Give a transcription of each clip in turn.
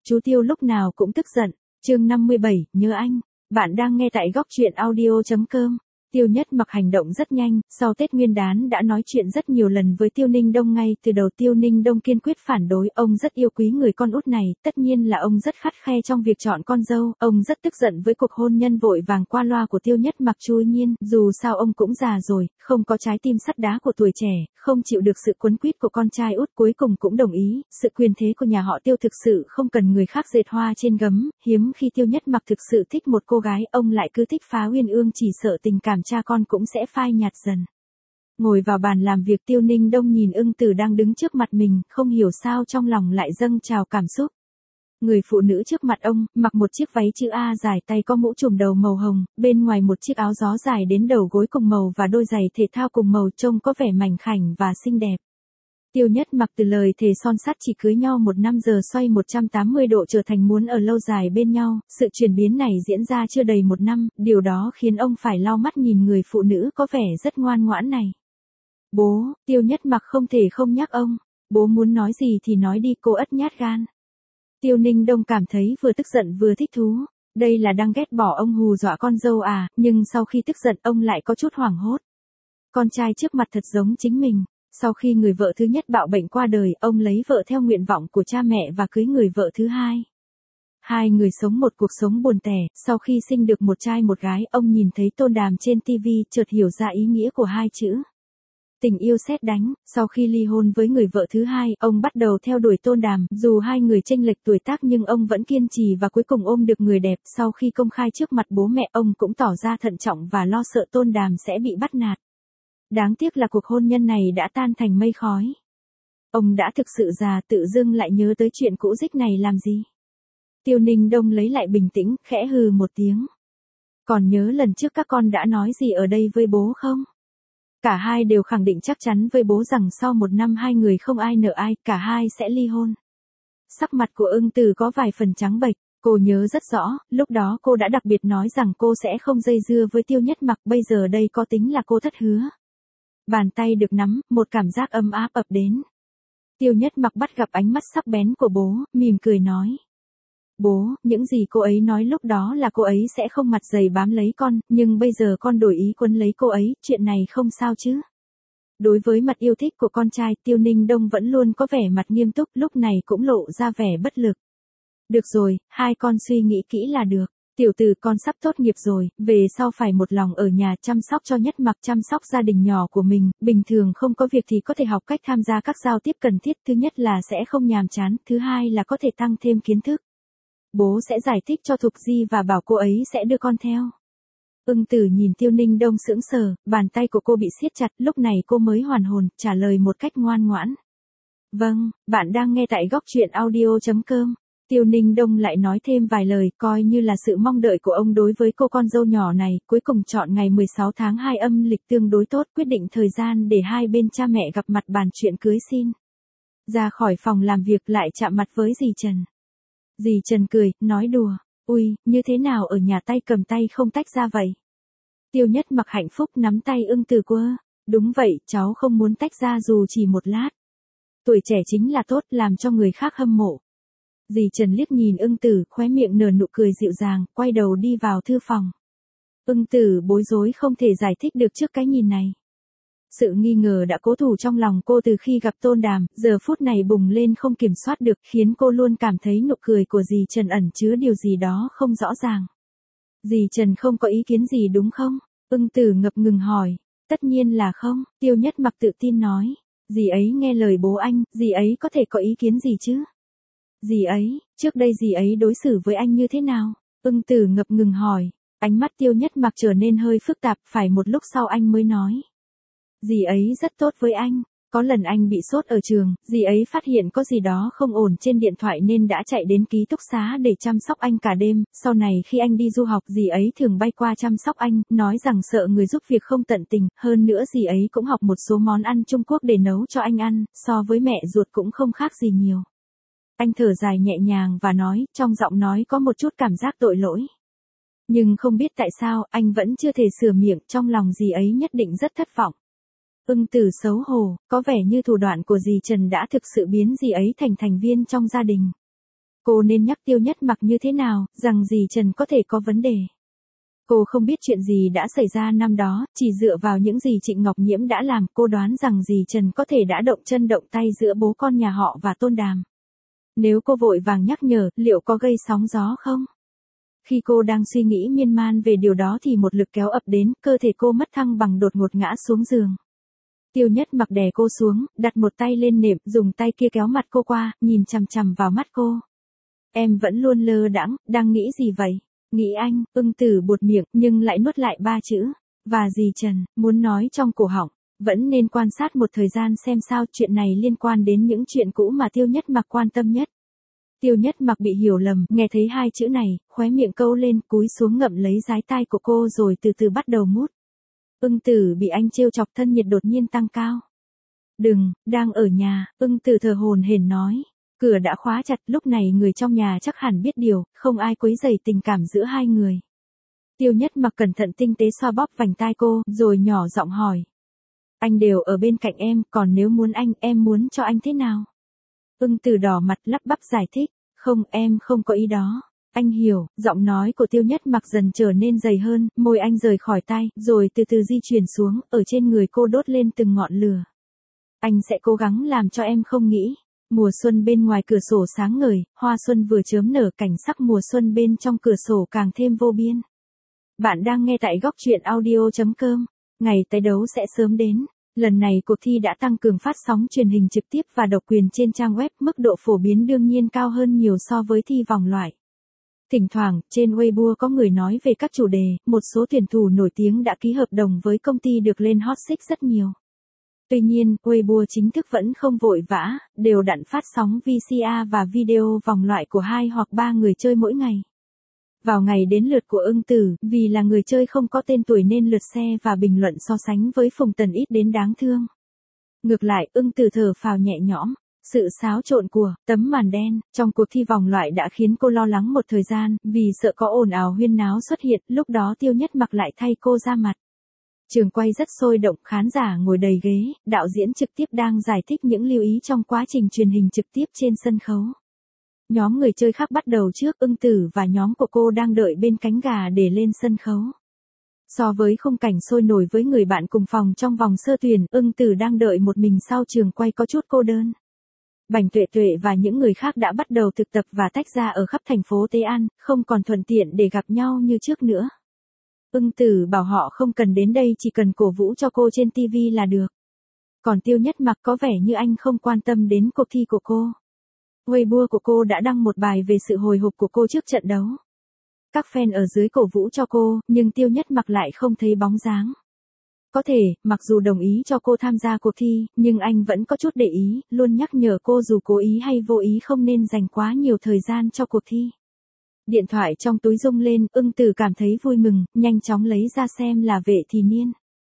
chú Tiêu lúc nào cũng tức giận. Chương 57, nhớ anh. Bạn đang nghe tại góc truyện audio.com. Tiêu Nhất Mặc hành động rất nhanh, sau Tết Nguyên đán đã nói chuyện rất nhiều lần với Tiêu Ninh Đông ngay từ đầu. Tiêu Ninh Đông kiên quyết phản đối, ông rất yêu quý người con út này, tất nhiên là ông rất khắt khe trong việc chọn con dâu, ông rất tức giận với cuộc hôn nhân vội vàng qua loa của Tiêu Nhất Mặc. Chu nhiên, dù sao ông cũng già rồi, không có trái tim sắt đá của tuổi trẻ, không chịu được sự quấn quýt của con trai út, cuối cùng cũng đồng ý. Sự quyền thế của nhà họ Tiêu thực sự không cần người khác dệt hoa trên gấm, hiếm khi Tiêu Nhất Mặc thực sự thích một cô gái, ông lại cứ thích phá uyên ương, chỉ sợ tình cảm cha con cũng sẽ phai nhạt dần. Ngồi vào bàn làm việc, Tiêu Ninh Đông nhìn Ưng Tử đang đứng trước mặt mình, không hiểu sao trong lòng lại dâng trào cảm xúc. Người phụ nữ trước mặt ông, mặc một chiếc váy chữ A dài tay có mũ trùm đầu màu hồng, bên ngoài một chiếc áo gió dài đến đầu gối cùng màu và đôi giày thể thao cùng màu, trông có vẻ mảnh khảnh và xinh đẹp. Tiêu Nhất Mặc từ lời thề son sắt chỉ cưới nhau 1 năm giờ xoay 180 độ trở thành muốn ở lâu dài bên nhau. Sự chuyển biến này diễn ra chưa đầy 1 năm, điều đó khiến ông phải lau mắt nhìn người phụ nữ có vẻ rất ngoan ngoãn này. Bố, Tiêu Nhất Mặc không thể không nhắc ông. Bố muốn nói gì thì nói đi, cô ất nhát gan. Tiêu Ninh Đông cảm thấy vừa tức giận vừa thích thú. Đây là đang ghét bỏ ông hù dọa con dâu à, nhưng sau khi tức giận ông lại có chút hoảng hốt. Con trai trước mặt thật giống chính mình. Sau khi người vợ thứ nhất bạo bệnh qua đời, ông lấy vợ theo nguyện vọng của cha mẹ và cưới người vợ thứ hai. Hai người sống một cuộc sống buồn tẻ, sau khi sinh được một trai một gái, ông nhìn thấy Tôn Đàm trên TV, chợt hiểu ra ý nghĩa của hai chữ. Tình yêu sét đánh. Sau khi ly hôn với người vợ thứ hai, ông bắt đầu theo đuổi Tôn Đàm, dù hai người chênh lệch tuổi tác nhưng ông vẫn kiên trì và cuối cùng ôm được người đẹp. Sau khi công khai trước mặt bố mẹ, ông cũng tỏ ra thận trọng và lo sợ Tôn Đàm sẽ bị bắt nạt. Đáng tiếc là cuộc hôn nhân này đã tan thành mây khói. Ông đã thực sự già, tự dưng lại nhớ tới chuyện cũ dích này làm gì. Tiêu Ninh Đông lấy lại bình tĩnh, khẽ hừ một tiếng. Còn nhớ lần trước các con đã nói gì ở đây với bố không? Cả hai đều khẳng định chắc chắn với bố rằng sau 1 năm hai người không ai nợ ai, cả hai sẽ ly hôn. Sắc mặt của Ưng Từ có vài phần trắng bệch. Cô nhớ rất rõ, lúc đó cô đã đặc biệt nói rằng cô sẽ không dây dưa với Tiêu Nhất Mặc, bây giờ đây có tính là cô thất hứa. Bàn tay được nắm, một cảm giác ấm áp ập đến. Tiêu Nhất Mặc bắt gặp ánh mắt sắc bén của bố, mỉm cười nói. Bố, những gì cô ấy nói lúc đó là cô ấy sẽ không mặt dày bám lấy con, nhưng bây giờ con đổi ý quấn lấy cô ấy, chuyện này không sao chứ. Đối với mặt yêu thích của con trai, Tiêu Ninh Đông vẫn luôn có vẻ mặt nghiêm túc, lúc này cũng lộ ra vẻ bất lực. Được rồi, hai con suy nghĩ kỹ là được. Tiểu tử, con sắp tốt nghiệp rồi, về sau phải một lòng ở nhà chăm sóc cho Nhất Mặc, chăm sóc gia đình nhỏ của mình, bình thường không có việc thì có thể học cách tham gia các giao tiếp cần thiết, thứ nhất là sẽ không nhàm chán, thứ hai là có thể tăng thêm kiến thức. Bố sẽ giải thích cho Thục Di và bảo cô ấy sẽ đưa con theo. Ưng Tử nhìn Tiêu Ninh Đông sững sờ, bàn tay của cô bị siết chặt, lúc này cô mới hoàn hồn, trả lời một cách ngoan ngoãn. Vâng, bạn đang nghe tại góc truyện audio.com. Tiêu Ninh Đông lại nói thêm vài lời, coi như là sự mong đợi của ông đối với cô con dâu nhỏ này, cuối cùng chọn ngày 16 tháng 2 âm lịch tương đối tốt, quyết định thời gian để hai bên cha mẹ gặp mặt bàn chuyện cưới xin. Ra khỏi phòng làm việc lại chạm mặt với dì Trần. Dì Trần cười, nói đùa, ui, như thế nào ở nhà tay cầm tay không tách ra vậy? Tiêu Nhất Mặc hạnh phúc nắm tay Ưng Từ quơ. Đúng vậy, cháu không muốn tách ra dù chỉ một lát. Tuổi trẻ chính là tốt, làm cho người khác hâm mộ. Dì Trần liếc nhìn Ưng Tử, khóe miệng nở nụ cười dịu dàng, quay đầu đi vào thư phòng. Ưng Tử bối rối không thể giải thích được trước cái nhìn này. Sự nghi ngờ đã cố thủ trong lòng cô từ khi gặp Tôn Đàm, giờ phút này bùng lên không kiểm soát được, khiến cô luôn cảm thấy nụ cười của dì Trần ẩn chứa điều gì đó không rõ ràng. Dì Trần không có ý kiến gì đúng không? Ưng Tử ngập ngừng hỏi. Tất nhiên là không, Tiêu Nhất Mặc tự tin nói. Dì ấy nghe lời bố anh, dì ấy có thể có ý kiến gì chứ? Dì ấy, trước đây dì ấy đối xử với anh như thế nào? Ưng Tử ngập ngừng hỏi. Ánh mắt Tiêu Nhất Mặc trở nên hơi phức tạp, phải một lúc sau anh mới nói. Dì ấy rất tốt với anh. Có lần anh bị sốt ở trường, dì ấy phát hiện có gì đó không ổn trên điện thoại nên đã chạy đến ký túc xá để chăm sóc anh cả đêm. Sau này khi anh đi du học, dì ấy thường bay qua chăm sóc anh, nói rằng sợ người giúp việc không tận tình. Hơn nữa dì ấy cũng học một số món ăn Trung Quốc để nấu cho anh ăn, so với mẹ ruột cũng không khác gì nhiều. Anh thở dài nhẹ nhàng và nói, trong giọng nói có một chút cảm giác tội lỗi. Nhưng không biết tại sao, anh vẫn chưa thể sửa miệng, trong lòng dì ấy nhất định rất thất vọng. Ưng Tử xấu hổ, có vẻ như thủ đoạn của dì Trần đã thực sự biến dì ấy thành thành viên trong gia đình. Cô nên nhắc Tiêu Nhất Mặc như thế nào, rằng dì Trần có thể có vấn đề. Cô không biết chuyện gì đã xảy ra năm đó, chỉ dựa vào những gì Trịnh Ngọc Nhiễm đã làm, cô đoán rằng dì Trần có thể đã động chân động tay giữa bố con nhà họ và Tôn Đàm. Nếu cô vội vàng nhắc nhở, liệu có gây sóng gió không? Khi cô đang suy nghĩ miên man về điều đó thì một lực kéo ập đến, cơ thể cô mất thăng bằng đột ngột ngã xuống giường. Tiêu Nhất Mặc đè cô xuống, đặt một tay lên nệm, dùng tay kia kéo mặt cô qua, nhìn chằm chằm vào mắt cô. Em vẫn luôn lơ đãng, đang nghĩ gì vậy? Nghĩ anh. Ưng Tử buột miệng, nhưng lại nuốt lại 3 chữ. Và dì Trần, muốn nói trong cổ họng. Vẫn nên quan sát một thời gian xem sao, chuyện này liên quan đến những chuyện cũ mà Tiêu Nhất Mặc quan tâm nhất. Tiêu Nhất Mặc bị hiểu lầm, nghe thấy 2 chữ này, khóe miệng câu lên, cúi xuống ngậm lấy dái tai của cô rồi từ từ bắt đầu mút. Ưng Tử bị anh trêu chọc, thân nhiệt đột nhiên tăng cao. Đừng, đang ở nhà. Ưng Tử thở hổn hển nói. Cửa đã khóa chặt, lúc này người trong nhà chắc hẳn biết điều, không ai quấy rầy tình cảm giữa hai người. Tiêu Nhất Mặc cẩn thận tinh tế xoa bóp vành tai cô, rồi nhỏ giọng hỏi. Anh đều ở bên cạnh em, còn nếu muốn anh, em muốn cho anh thế nào? Ưng Tử đỏ mặt lắp bắp giải thích. Không, em không có ý đó. Anh hiểu. Giọng nói của Tiêu Nhất Mặc dần trở nên dày hơn, môi anh rời khỏi tay, rồi từ từ di chuyển xuống, ở trên người cô đốt lên từng ngọn lửa. Anh sẽ cố gắng làm cho em không nghĩ. Mùa xuân bên ngoài cửa sổ sáng ngời, hoa xuân vừa chớm nở, cảnh sắc mùa xuân bên trong cửa sổ càng thêm vô biên. Bạn đang nghe tại góc truyện audio.com. Ngày tái đấu sẽ sớm đến. Lần này cuộc thi đã tăng cường phát sóng truyền hình trực tiếp và độc quyền trên trang web, mức độ phổ biến đương nhiên cao hơn nhiều so với thi vòng loại. Thỉnh thoảng, trên Weibo có người nói về các chủ đề, một số tuyển thủ nổi tiếng đã ký hợp đồng với công ty được lên hot search rất nhiều. Tuy nhiên, Weibo chính thức vẫn không vội vã, đều đặn phát sóng VCR và video vòng loại của 2 hoặc 3 người chơi mỗi ngày. Vào ngày đến lượt của Ưng Tử, vì là người chơi không có tên tuổi nên lượt xe và bình luận so sánh với Phùng Tần ít đến đáng thương. Ngược lại, Ưng Tử thở phào nhẹ nhõm. Sự xáo trộn của tấm màn đen trong cuộc thi vòng loại đã khiến cô lo lắng một thời gian, vì sợ có ồn ào huyên náo xuất hiện, lúc đó Tiêu Nhất Mặc lại thay cô ra mặt. Trường quay rất sôi động, khán giả ngồi đầy ghế, đạo diễn trực tiếp đang giải thích những lưu ý trong quá trình truyền hình trực tiếp trên sân khấu. Nhóm người chơi khác bắt đầu trước, Ưng Tử và nhóm của cô đang đợi bên cánh gà để lên sân khấu. So với khung cảnh sôi nổi với người bạn cùng phòng trong vòng sơ tuyển, Ưng Tử đang đợi một mình sau trường quay có chút cô đơn. Bành Tuệ Tuệ và những người khác đã bắt đầu thực tập và tách ra ở khắp thành phố Tế An, không còn thuận tiện để gặp nhau như trước nữa. Ưng Tử bảo họ không cần đến đây, chỉ cần cổ vũ cho cô trên TV là được. Còn Tiêu Nhất Mặc có vẻ như anh không quan tâm đến cuộc thi của cô. Weibo của cô đã đăng một bài về sự hồi hộp của cô trước trận đấu. Các fan ở dưới cổ vũ cho cô, nhưng Tiêu Nhất Mặc lại không thấy bóng dáng. Có thể, mặc dù đồng ý cho cô tham gia cuộc thi, nhưng anh vẫn có chút để ý, luôn nhắc nhở cô dù cố ý hay vô ý không nên dành quá nhiều thời gian cho cuộc thi. Điện thoại trong túi rung lên, Ưng Tử cảm thấy vui mừng, nhanh chóng lấy ra xem là Vệ Thì Niên.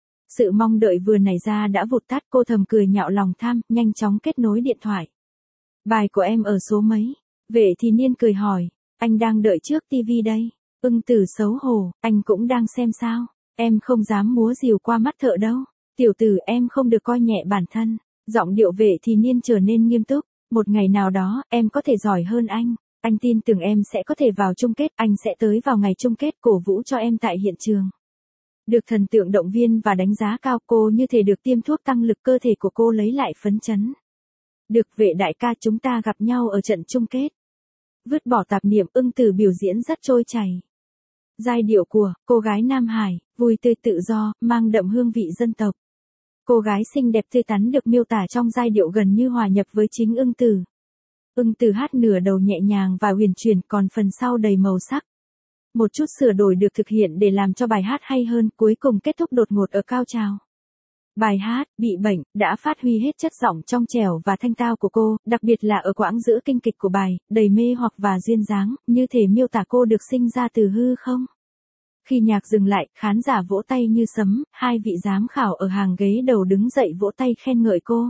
Sự mong đợi vừa nảy ra đã vụt tắt, cô thầm cười nhạo lòng tham, nhanh chóng kết nối điện thoại. Bài của em ở số mấy? Vệ Thì Niên cười hỏi. Anh đang đợi trước TV đây. Ưng Tử xấu hổ, anh cũng đang xem sao? Em không dám múa rìu qua mắt thợ đâu. Tiểu tử, em không được coi nhẹ bản thân. Giọng điệu Vệ Thì Niên trở nên nghiêm túc. Một ngày nào đó, em có thể giỏi hơn anh. Anh tin tưởng em sẽ có thể vào chung kết, anh sẽ tới vào ngày chung kết, cổ vũ cho em tại hiện trường. Được thần tượng động viên và đánh giá cao, cô như thể được tiêm thuốc tăng lực, cơ thể của cô lấy lại phấn chấn. Được Vệ đại ca, chúng ta gặp nhau ở trận chung kết. Vứt bỏ tạp niệm, Ưng Tử biểu diễn rất trôi chảy. Giai điệu của cô gái Nam Hải, vui tươi tự do, mang đậm hương vị dân tộc. Cô gái xinh đẹp tươi tắn được miêu tả trong giai điệu gần như hòa nhập với chính Ưng Tử. Ưng Tử hát nửa đầu nhẹ nhàng và huyền chuyển, còn phần sau đầy màu sắc. Một chút sửa đổi được thực hiện để làm cho bài hát hay hơn, cuối cùng kết thúc đột ngột ở cao trào. Bài hát, Bị Bệnh, đã phát huy hết chất giọng trong trẻo và thanh tao của cô, đặc biệt là ở quãng giữa kinh kịch của bài, đầy mê hoặc và duyên dáng, như thể miêu tả cô được sinh ra từ hư không. Khi nhạc dừng lại, khán giả vỗ tay như sấm, 2 vị giám khảo ở hàng ghế đầu đứng dậy vỗ tay khen ngợi cô.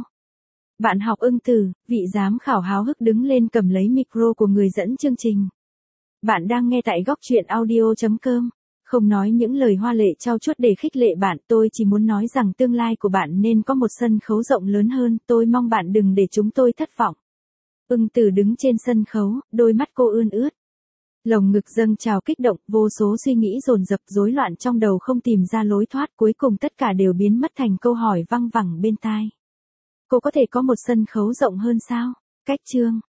Bạn học Ưng Tử, vị giám khảo háo hức đứng lên cầm lấy micro của người dẫn chương trình. Bạn đang nghe tại góc truyện audio.com. Không nói những lời hoa lệ trau chuốt để khích lệ bạn, tôi chỉ muốn nói rằng tương lai của bạn nên có một sân khấu rộng lớn hơn, tôi mong bạn đừng để chúng tôi thất vọng. Ưng Từ đứng trên sân khấu, đôi mắt cô ươn ướt. Lồng ngực dâng trào kích động, vô số suy nghĩ dồn dập rối loạn trong đầu không tìm ra lối thoát, cuối cùng tất cả đều biến mất thành câu hỏi văng vẳng bên tai. Cô có thể có một sân khấu rộng hơn sao? Cách chương